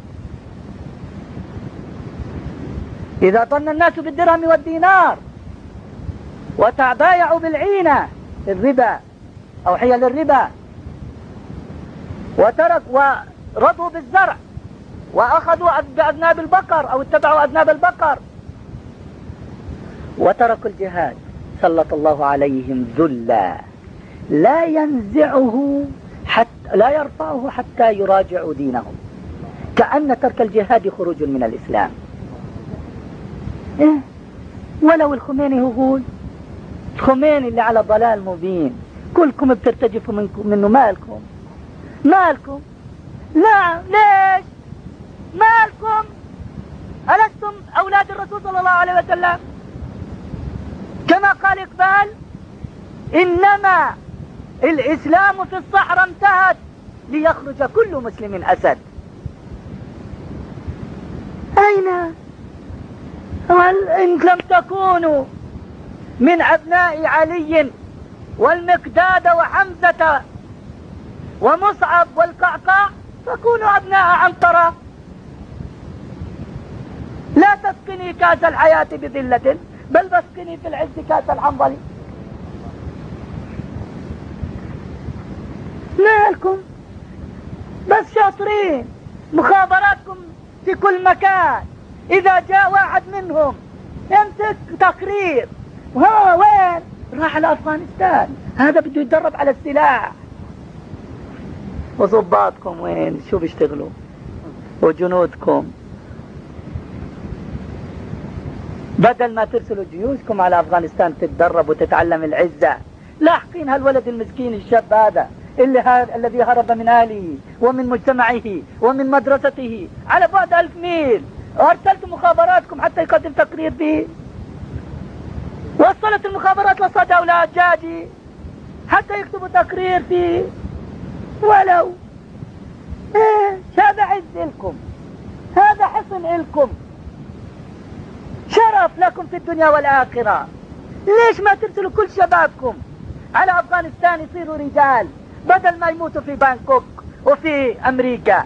Speaker 1: إذا ظن الناس بالدرهم والدينار وتبايعوا بالعينة الربا أو حيل الربا ورضوا بالزرع وأخذوا بأذناب البقر أو اتبعوا أذناب البقر وتركوا الجهاد، سلط الله عليهم ذلا لا ينزعه لا يرفعه حتى يراجعوا دينهم، كأن ترك الجهاد خروج من الإسلام. ولو الخميني يقول، الخميني اللي على ضلال مبين، كلكم بترتجفوا منه، مالكم؟ لا، ليش؟ مالكم؟ ألستم أولاد الرسول صلى الله عليه وسلم؟ كما قال إقبال: إنما الإسلام في الصحراء انتهت ليخرج كل مسلم أسد. أين؟ إن لم تكونوا من أبناء علي والمقداد وحمزة ومصعب والقعقاع فكونوا أبناء عنترة. لا تسقني كاس الحياة بذلة، بل بسقني في العز كاس الحنظل. مالكم؟ بس شاطرين، مخابراتكم في كل مكان. إذا جاء واحد منهم يمسك تقرير، وين؟ راح لأفغانستان، هذا بده يتدرب على السلاح. وضباطكم وين؟ شو بيشتغلوا؟ وجنودكم بدل ما ترسلوا جيوشكم على أفغانستان تتدرب وتتعلم العزة، لاحقين هالولد المسكين الشاب هذا الذي هرب من أهله ومن مجتمعه ومن مدرسته على بعد 1000 ميل، وأرسلت مخابراتكم حتى يقدم تقرير به. وصلت المخابرات لصدى أولاد جاجي حتى يكتبوا تقرير فيه. ولو هذا عز لكم، هذا حصن لكم، شرف لكم في الدنيا والآخرة. ليش ما ترسلوا كل شبابكم على أفغانستان يصيروا رجال بدل ما يموتوا في بانكوك وفي أمريكا؟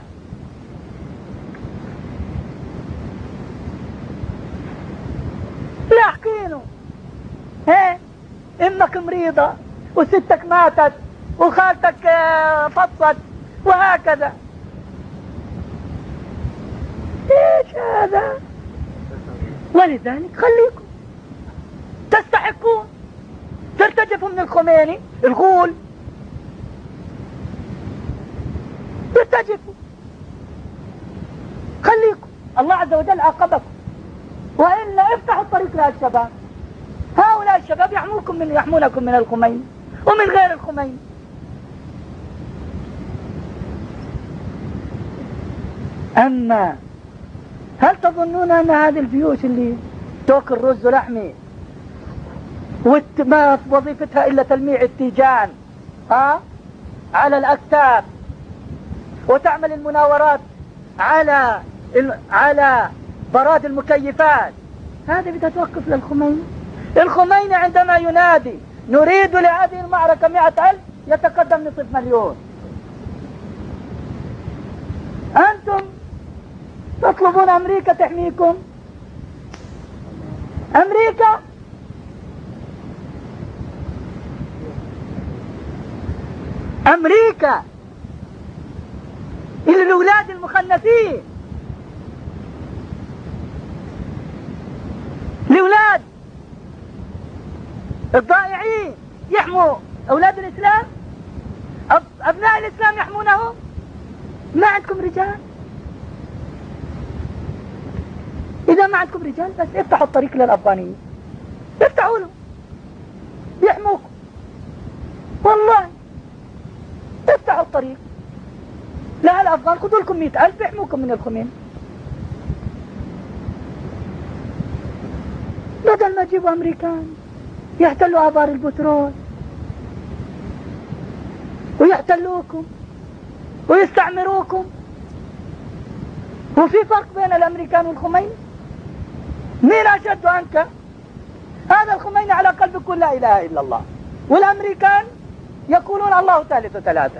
Speaker 1: لاحقينه، امك مريضة وستك ماتت وخالتك فطست وهكذا. ايش هذا؟ ولذلك خليكم تستحقون ترتجفوا من الخميني الغول، ترتجفوا. خليكم، الله عز وجل عاقبكم، وإلا افتحوا الطريق للشباب. هؤلاء الشباب يحمونكم من الخميني ومن غير الخميني. أما هل تظنون أن هذه الجيوش اللي تاكل رز ولحمي وما وظيفتها إلا تلميع التيجان على الأكتاف وتعمل المناورات على براد المكيفات، هذه بدها توقف للخميني؟ الخميني عندما ينادي نريد لهذه المعركة 100,000 يتقدم نصف مليون. أنتم تطلبون أمريكا تحميكم؟ أمريكا إلى الأولاد المخنثين، الأولاد الضائعين يحموا أولاد الإسلام، أبناء الإسلام يحمونهم. ما عندكم رجال؟ إذا ما عندكم رجال بس افتحوا الطريق للأفغانيين، افتحوا لهم يحموكم، والله افتحوا الطريق لا الأفغان، خذوا لكم 100,000 يحموكم من الخميني، بدل ما تجيبوا أمريكان يحتلوا آبار البترول ويحتلوكم ويستعمروكم. وفي فرق بين الأمريكان والخميني؟ مين أشد عنك؟ هذا الخميني على قلب كل لا إله إلا الله، والأمريكان يقولون الله ثالث ثلاثة.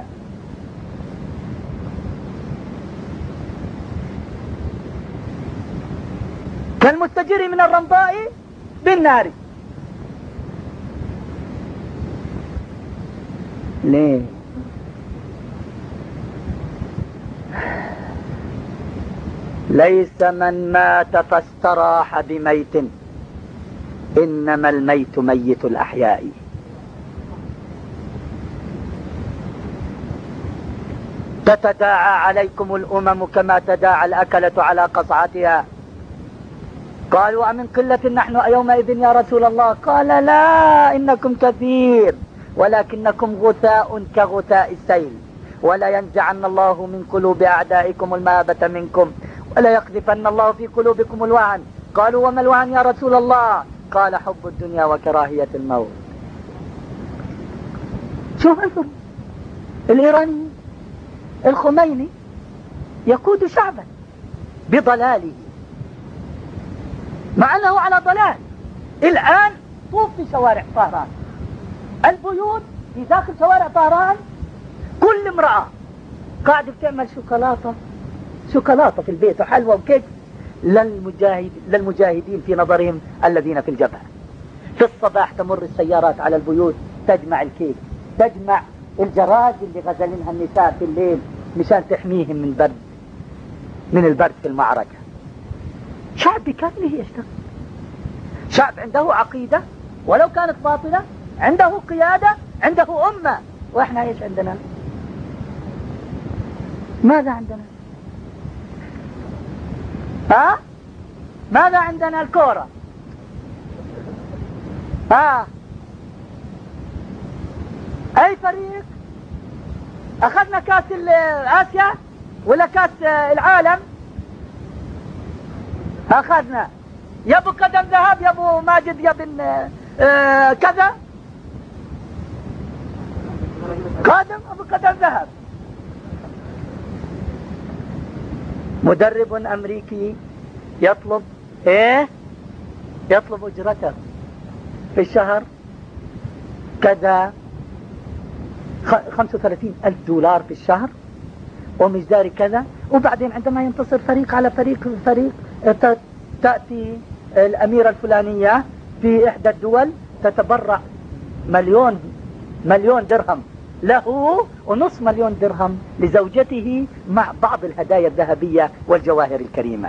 Speaker 1: كالمستجير من الرمضاء بالنار. ليه؟ ليس من مات فاستراح بميت، إنما الميت ميت الأحياء. تتداعى عليكم الأمم كما تداعى الأكلة على قصعتها. قالوا أمن قلة نحن يومئذ يا رسول الله؟ قال لا، إنكم كثير ولكنكم غثاء كغثاء السيل، ولا ينزعن الله من قلوب أعدائكم المهابة منكم، ولا يقذفن الله في قلوبكم الوهن. قالوا وما الوهن يا رسول الله؟ قال حب الدنيا وكراهية الموت. شوف انظر، الإيراني الخميني يقود شعبا بضلاله، مع أنه على ضلال. الآن طوف في شوارع طهران، البيوت في داخل شوارع طهران كل امرأة قاعدة بتعمل شوكولاتة في البيت وحلوى وكيك للمجاهدين في نظرهم الذين في الجبهة. في الصباح تمر السيارات على البيوت تجمع الكيك، تجمع الجراد اللي غزلنها النساء في الليل مشان تحميهم من البرد في المعركة. شعب بكامله يشتغل، شعب عنده عقيدة ولو كانت باطلة، عنده قيادة، عنده أمة. وإحنا إيش عندنا؟ ماذا عندنا؟ ماذا عندنا؟ الكورة. أي فريق أخذنا كاس آسيا ولا كاس العالم؟ أخذنا يا ابو قدم ذهب يا ابو ماجد يا ابن كذا، قادم ابو قدم ذهب. مدرب امريكي يطلب يطلب اجرته في الشهر كذا 35,000 دولار في الشهر ومجدار كذا. وبعدين عندما ينتصر فريق على فريق تأتي الأميرة الفلانية في إحدى الدول تتبرع مليون درهم له ونصف مليون درهم لزوجته مع بعض الهدايا الذهبية والجواهر الكريمة.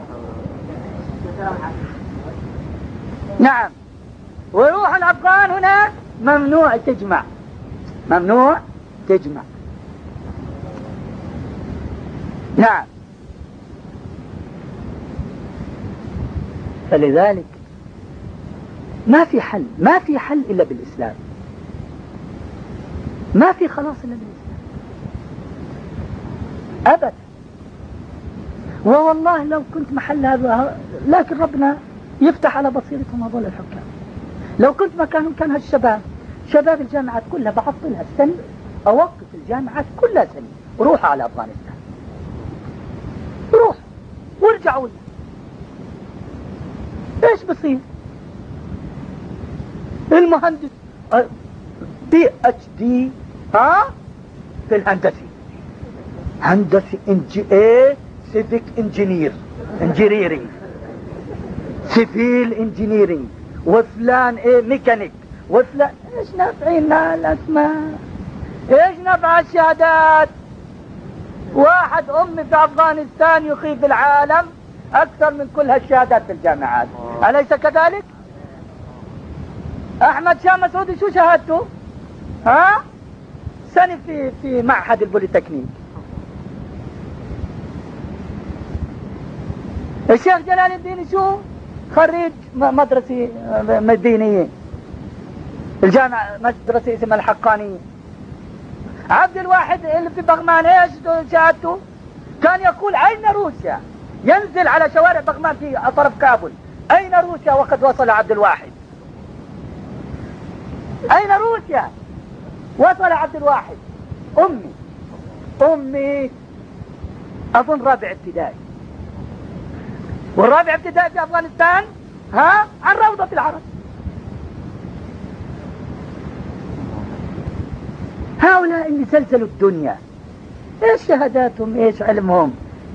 Speaker 1: نعم. وروح الأفغان هنا ممنوع تجمع، ممنوع تجمع. نعم. فلذلك ما في حل إلا بالإسلام، ما في خلاص إلا بالإسلام أبدا. والله لو كنت محل هذا، لكن ربنا يفتح على بصيرتهم هذول الحكام. لو كنت مكانهم كان هالشباب، شباب الجامعات كلها بعطلها السنة، أوقف الجامعات كلها سنة وروحوا على أفغانستان، روح وارجعوا لنا. ايش بصير؟ المهندس PhD في الهندسي، هندسي سيفيك انجينيرينج، سيفيل انجينيرينج، وفلان ميكانيك، وفلان. ايش نافعينا الاسماء؟ ايش نفع الشهادات؟ واحد أمي في أفغانستان يخيف العالم أكثر من كل هالشهادات في الجامعات، أليس كذلك؟ أحمد شاه مسعودي شو شهادته؟ سنة في معهد البوليتكنيك. الشيخ جلال الدين شو؟ خريج مدرسة دينية، الجامعة مدرسة اسمها الحقانية. عبد الواحد اللي في بغمان ايش شهادته؟ كان يقول أين روسيا؟ ينزل على شوارع بغمان في طرف كابل، أين روسيا وقد وصل عبد الواحد؟ أين روسيا؟ وصل عبد الواحد. أمي أظن رابع ابتدائي، والرابع ابتدائي في أفغانستان عن روضة العرب. هؤلاء اللي سلسلوا الدنيا، ايش شهاداتهم، ايش علمهم؟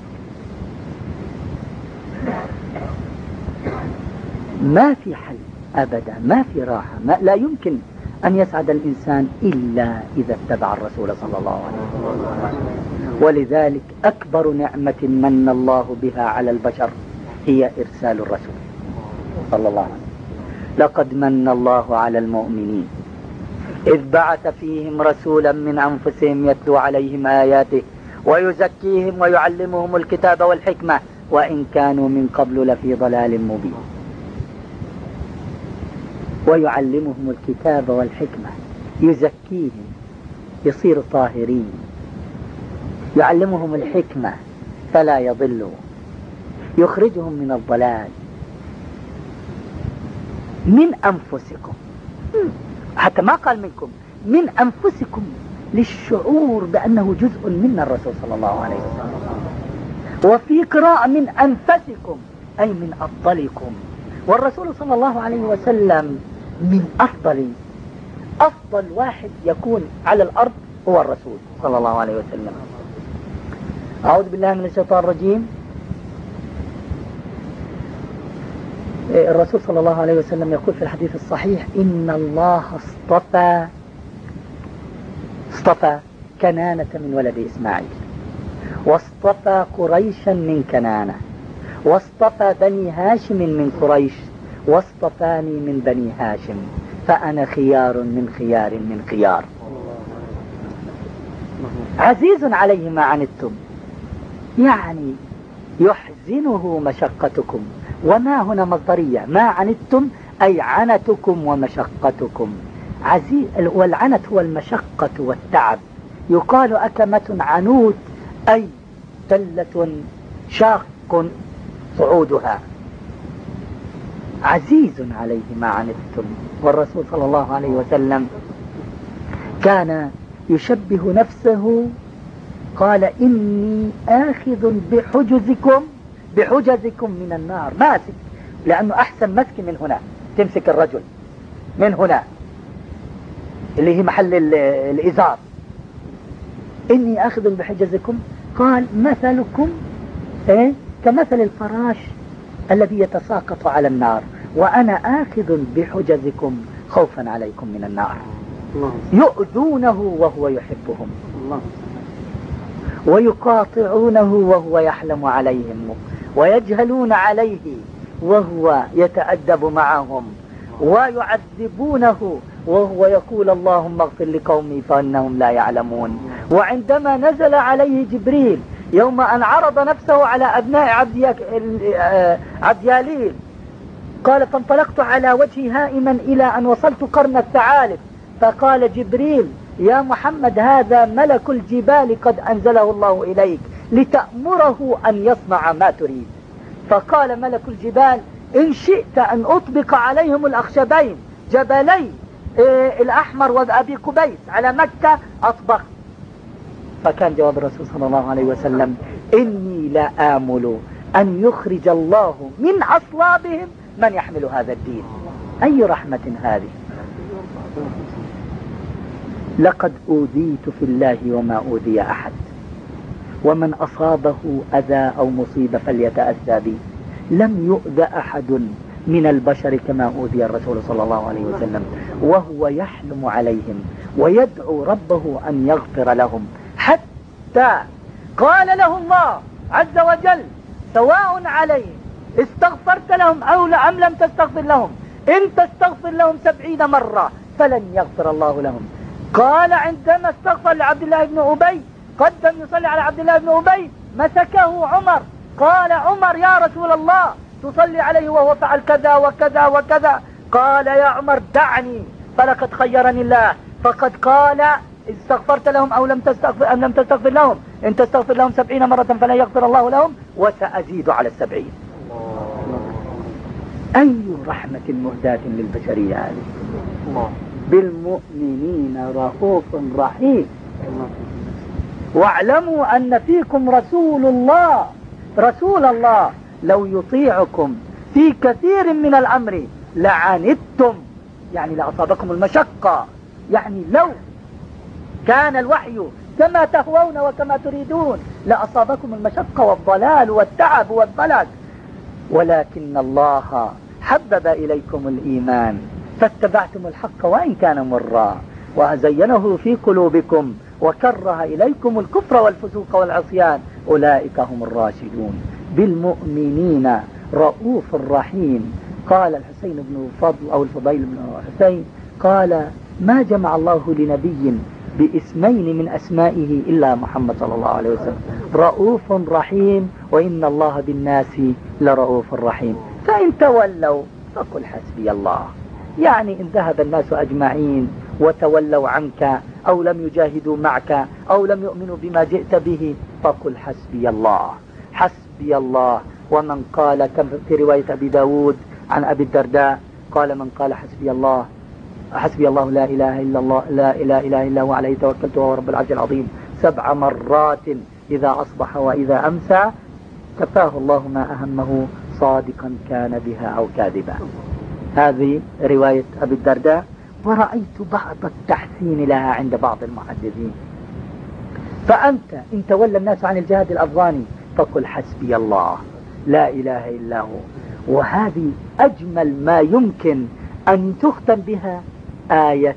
Speaker 1: ما في حل أبدا، ما في راحة، لا يمكن أن يسعد الإنسان إلا إذا اتبع الرسول صلى الله عليه وسلم. ولذلك أكبر نعمة من الله بها على البشر هي إرسال الرسول صلى الله عليه وسلم. لقد من الله على المؤمنين إذ بعث فيهم رسولا من أنفسهم يتلو عليهم آياته ويزكيهم ويعلمهم الكتاب والحكمة وإن كانوا من قبل لفي ضلال مبين. ويعلمهم الكتاب والحكمة، يزكيهم يصير طاهرين، يعلمهم الحكمة فلا يضلوا، يخرجهم من الضلال. من أنفسكم، حتى ما قال منكم، من أنفسكم، للشعور بأنه جزء من الرسول صلى الله عليه وسلم. وفي قراءة من أنفسكم أي من أفضلكم. والرسول صلى الله عليه وسلم من أفضل واحد يكون على الأرض هو الرسول صلى الله عليه وسلم. أعوذ بالله من الشيطان الرجيم. الرسول صلى الله عليه وسلم يقول في الحديث الصحيح: إن الله اصطفى كنانة من ولد إسماعيل، واصطفى قريشا من كنانة، واصطفى بني هاشم من قريش، واصطفاني من بني هاشم، فأنا خيار من خيار من خيار. عزيز عليه ما عنتم، يعني يحزنه مشقتكم. وما هنا مصدرية، ما عنتم أي عنتكم ومشقتكم. والعنت هو المشقة والتعب. يقال أكمة عنوت أي تلة شاق صعودها. عزيز عليه ما عنتم. والرسول صلى الله عليه وسلم كان يشبه نفسه، قال: إني آخذ بحجزكم من النار. ماسك، لأنه أحسن مسك من هنا، تمسك الرجل من هنا اللي هي محل الإزار. إني آخذ بحجزكم، قال: مثلكم كمثل الفراش الذي يتساقط على النار، وأنا آخذ بحجزكم خوفا عليكم من النار. يؤذونه وهو يحبهم، ويقاطعونه وهو يحلم عليهم، ويجهلون عليه وهو يتأدب معهم، ويعذبونه وهو يقول: اللهم اغفر لقومي فإنهم لا يعلمون. وعندما نزل عليه جبريل يوم أن عرض نفسه على أبناء عبد ياليل، قال: فانطلقت على وجهي هائما إلى أن وصلت قرن الثعالب، فقال جبريل: يا محمد، هذا ملك الجبال قد أنزله الله إليك لتأمره أن يصنع ما تريد. فقال ملك الجبال: إن شئت أن أطبق عليهم الأخشبين جبلي الأحمر وأبي قبيس على مكة أطبق. فكان جواب الرسول صلى الله عليه وسلم: إني لا آمل أن يخرج الله من أصلابهم من يحمل هذا الدين. أي رحمة هذه! لقد أوذيت في الله وما أوذي أحد، ومن أصابه أذى أو مصيبة فليتأذى بي. لم يؤذى أحد من البشر كما أوذي الرسول صلى الله عليه وسلم، وهو يحلم عليهم ويدعو ربه أن يغفر لهم، حتى قال له الله عز وجل: سواء عليهم استغفرت لهم أو أم لم تستغفر لهم، إن تستغفر لهم 70 مرة فلن يغفر الله لهم. قال عندما استغفر لعبد الله بن أبي، قدم يصلي على عبد الله بن أبي، مسكه عمر، قال: عمر يا رسول الله تصلي عليه وهو فعل كذا وكذا وكذا. قال: يا عمر دعني، فلقد خيرني الله، فقد قال: استغفرت لهم أو لم تستغفر لهم، إن تستغفر لهم 70 مرة فلن يغفر الله لهم، وسأزيد على 70. أي رحمة مهداة للبشرية هذه! بالمؤمنين رؤوف رحيم. واعلموا أن فيكم رسول الله لو يطيعكم في كثير من الأمر لعنتم، يعني لأصابكم المشقة، يعني لو كان الوحي كما تهوون وكما تريدون لأصابكم المشقة والضلال والتعب والضلال، ولكن الله حبب إليكم الإيمان فاتبعتم الحق وإن كان مرا وزينه في قلوبكم وكره إليكم الكفر والفسوق والعصيان أولئك هم الراشدون بالمؤمنين رؤوف رحيم. قال الحسين بن فضل أو الفضيل بن حسين قال ما جمع الله لنبي باسمين من أسمائه إلا محمد صلى الله عليه وسلم، رؤوف رحيم، وإن الله بالناس لرؤوف رحيم. فإن تولوا فقل حسبي الله، يعني إن ذهب الناس أجمعين وتولوا عنك أو لم يجاهدوا معك أو لم يؤمنوا بما جئت به فقل حسبي الله حسبي الله. ومن قال كم في رواية أبي داود عن أبي الدرداء قال من قال حسبي الله لا إله إلا الله لا إله إلا هو عليه توكلت وهو رب العرش العظيم 7 مرات إذا أصبح وإذا أمسى كفاه الله ما أهمه صادقا كان بها أو كاذبا. هذه رواية أبي الدرداء، ورأيت بعض التحسين لها عند بعض المحدثين. فأنت إن تولى الناس عن الجهاد الأفغاني فقل حسبي الله لا إله إلا هو. وهذه أجمل ما يمكن أن تختم بها آية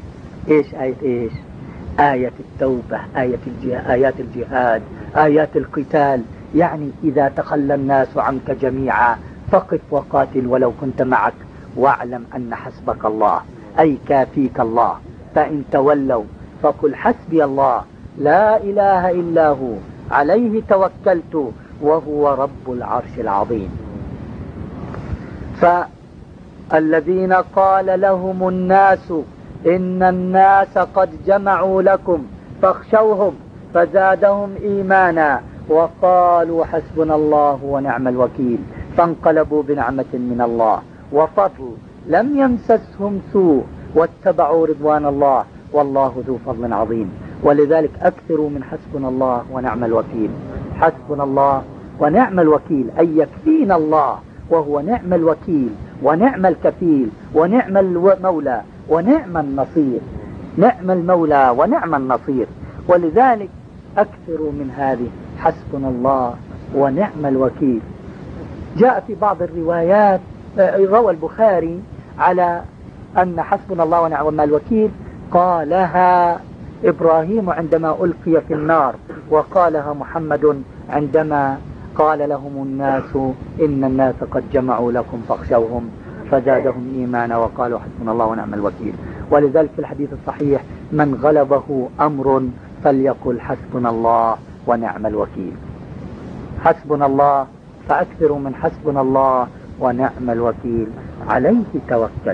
Speaker 1: آية التوبة، آيات الجهاد، آيات القتال. يعني إذا تخلى الناس عنك جميعا فقف وقاتل ولو كنت معك، واعلم أن حسبك الله أي كافيك الله. فإن تولوا فقل حسبي الله لا إله إلا هو عليه توكلت وهو رب العرش العظيم. فالذين قال لهم الناس إن الناس قد جمعوا لكم فاخشوهم فزادهم إيمانا وقالوا حسبنا الله ونعم الوكيل فانقلبوا بنعمة من الله وفضل لم يمسسهم سوء واتبعوا رضوان الله والله ذو فضل عظيم. ولذلك أكثروا من حسبنا الله ونعم الوكيل. حسبنا الله ونعم الوكيل أي يكفينا الله وهو نعم الوكيل ونعم الكفيل ونعم المولى ونعم النصير. نعم المولى ونعم النصير. ولذلك أكثروا من هذه حسبنا الله ونعم الوكيل. جاء في بعض الروايات روى البخاري على أن حسبنا الله ونعم الوكيل قالها إبراهيم عندما ألقي في النار، وقالها محمد عندما قال لهم الناس إن الناس قد جمعوا لكم فاخشوهم فزادهم إيمانا وقالوا حسبنا الله ونعم الوكيل. ولذلك في الحديث الصحيح من غلبه أمر فليقل حسبنا الله ونعم الوكيل. حسبنا الله، فأكثروا من حسبنا الله ونعم الوكيل عليه توكل.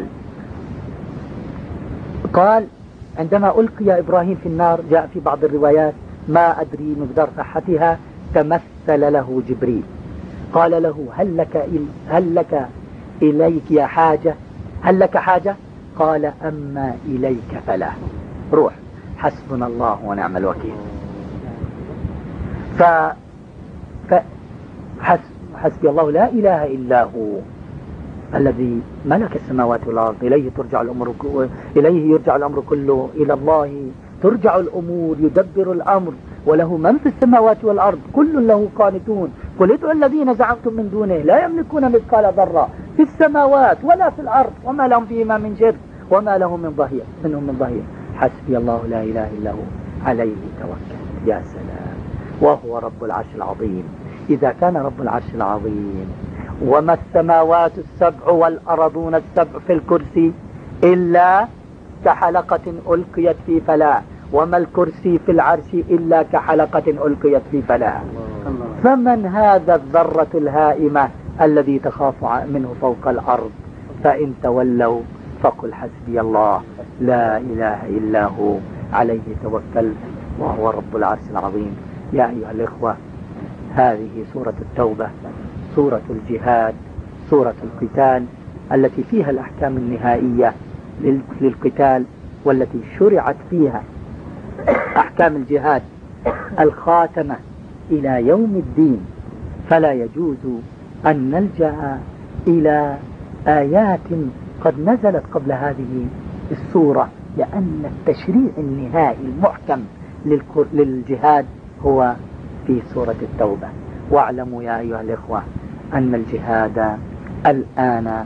Speaker 1: قال عندما ألقي إبراهيم في النار جاء في بعض الروايات ما أدري مقدار صحتها تمثل له جبريل قال له هل لك إليك يا حاجة، هل لك حاجة؟ قال أما إليك فلا، روح حسبنا الله ونعم الوكيل. حسبي الله لا إله إلا هو الذي ملك السماوات والأرض إليه يرجع الأمر كله، إلى الله ترجع الأمور، يدبر الأمر وله من في السماوات والأرض كل له قانتون. قل ادعوا الذين زعمتم من دونه لا يملكون مثقال ذرة في السماوات ولا في الأرض وما لهم فيهما من شرك وما لهم منهم من ظهير. حسبي الله لا إله إلا هو عليه توكل. يا سلام، وهو رب العرش العظيم. إذا كان رب العرش العظيم وما السماوات السبع والأرضون السبع في الكرسي إلا كحلقة ألقيت في فلاة، وما الكرسي في العرش إلا كحلقة ألقيت في فلاة، فمن هذا الذرة الهائمة الذي تخاف منه فوق الأرض؟ فإن تولوا فقل حسبي الله لا إله إلا هو عليه توكل وهو رب العرش العظيم. يا أيها الإخوة، هذه سورة التوبة، سورة الجهاد، سورة القتال التي فيها الأحكام النهائية للقتال، والتي شرعت فيها أحكام الجهاد الخاتمة إلى يوم الدين، فلا يجوز أن نلجأ إلى آيات قد نزلت قبل هذه السورة، لأن التشريع النهائي المحكم للجهاد هو في سورة التوبة. واعلموا يا أيها الإخوة أن الجهاد الآن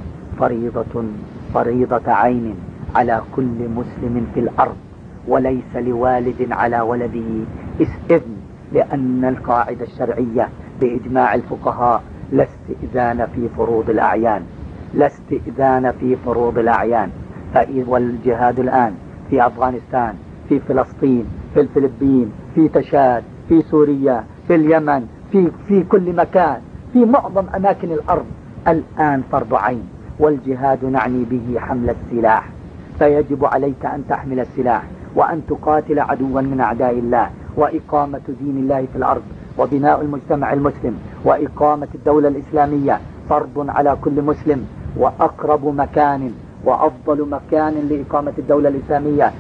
Speaker 1: فريضة عين على كل مسلم في الأرض، وليس لوالد على ولده إذن، لأن القاعدة الشرعية بإجماع الفقهاء لا استئذان في فروض الأعيان، لا استئذان في فروض الأعيان. والجهاد الآن في أفغانستان، في فلسطين، في الفلبين، في تشاد، في سوريا، في اليمن، في كل مكان، في معظم أماكن الأرض الآن فرض عين. والجهاد نعني به حمل السلاح، فيجب عليك أن تحمل السلاح وأن تقاتل عدوا من أعداء الله، وإقامة دين الله في الأرض، وبناء المجتمع المسلم، وإقامة الدولة الإسلامية فرض على كل مسلم. وأقرب مكان وأفضل مكان لإقامة الدولة الإسلامية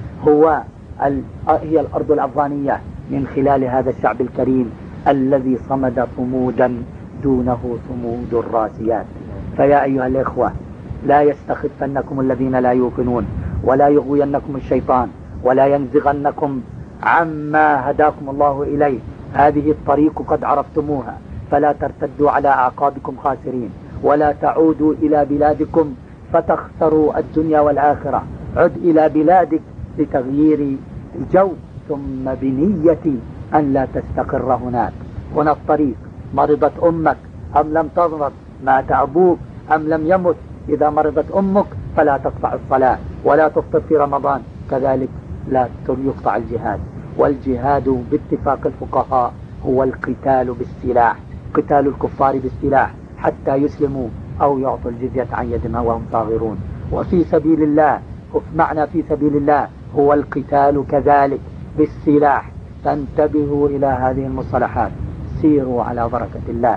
Speaker 1: هي الأرض الأفغانية، من خلال هذا الشعب الكريم الذي صمد صمودا دونه صمود الراسيات. فيا أيها الإخوة، لا يستخفنكم الذين لا يوقنون، ولا يغوينكم الشيطان، ولا ينزغنكم عما هداكم الله إليه. هذه الطريق قد عرفتموها، فلا ترتدوا على أعقابكم خاسرين، ولا تعودوا إلى بلادكم فتخسروا الدنيا والآخرة. عد إلى بلادك لتغيير الجو، ثم بنية أن لا تستقر هناك. هنا الطريق، مرضت أمك أم لم تمرض، مات أبوك أم لم يمت، إذا مرضت أمك فلا تقطع الصلاة ولا تفطر في رمضان، كذلك لا يقطع الجهاد. والجهاد باتفاق الفقهاء هو القتال بالسلاح، قتال الكفار بالسلاح حتى يسلموا أو يعطوا الجزية عن يد وهم صاغرون. وفي سبيل الله، معنى في سبيل الله هو القتال كذلك بالسلاح. فانتبهوا إلى هذه المصطلحات، سيروا على بركة الله،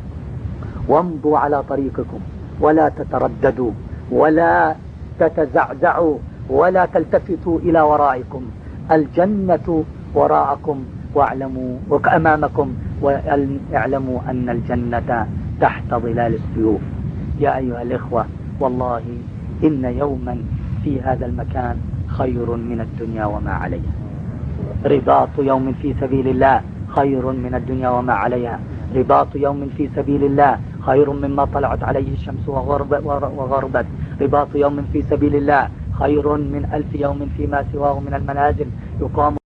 Speaker 1: وامضوا على طريقكم، ولا تترددوا، ولا تتزعزعوا، ولا تلتفتوا إلى ورائكم. الجنة وراءكم واعلموا أمامكم، واعلموا أن الجنة تحت ظلال السيوف. يا أيها الإخوة، والله إن يوما في هذا المكان خير من الدنيا وما عليها. رباط يوم في سبيل الله خير من الدنيا وما عليها. رباط يوم في سبيل الله خير مما طلعت عليه الشمس وغربت. رباط يوم في سبيل الله خير من 1000 يوم فيما سواه من المنازل يقام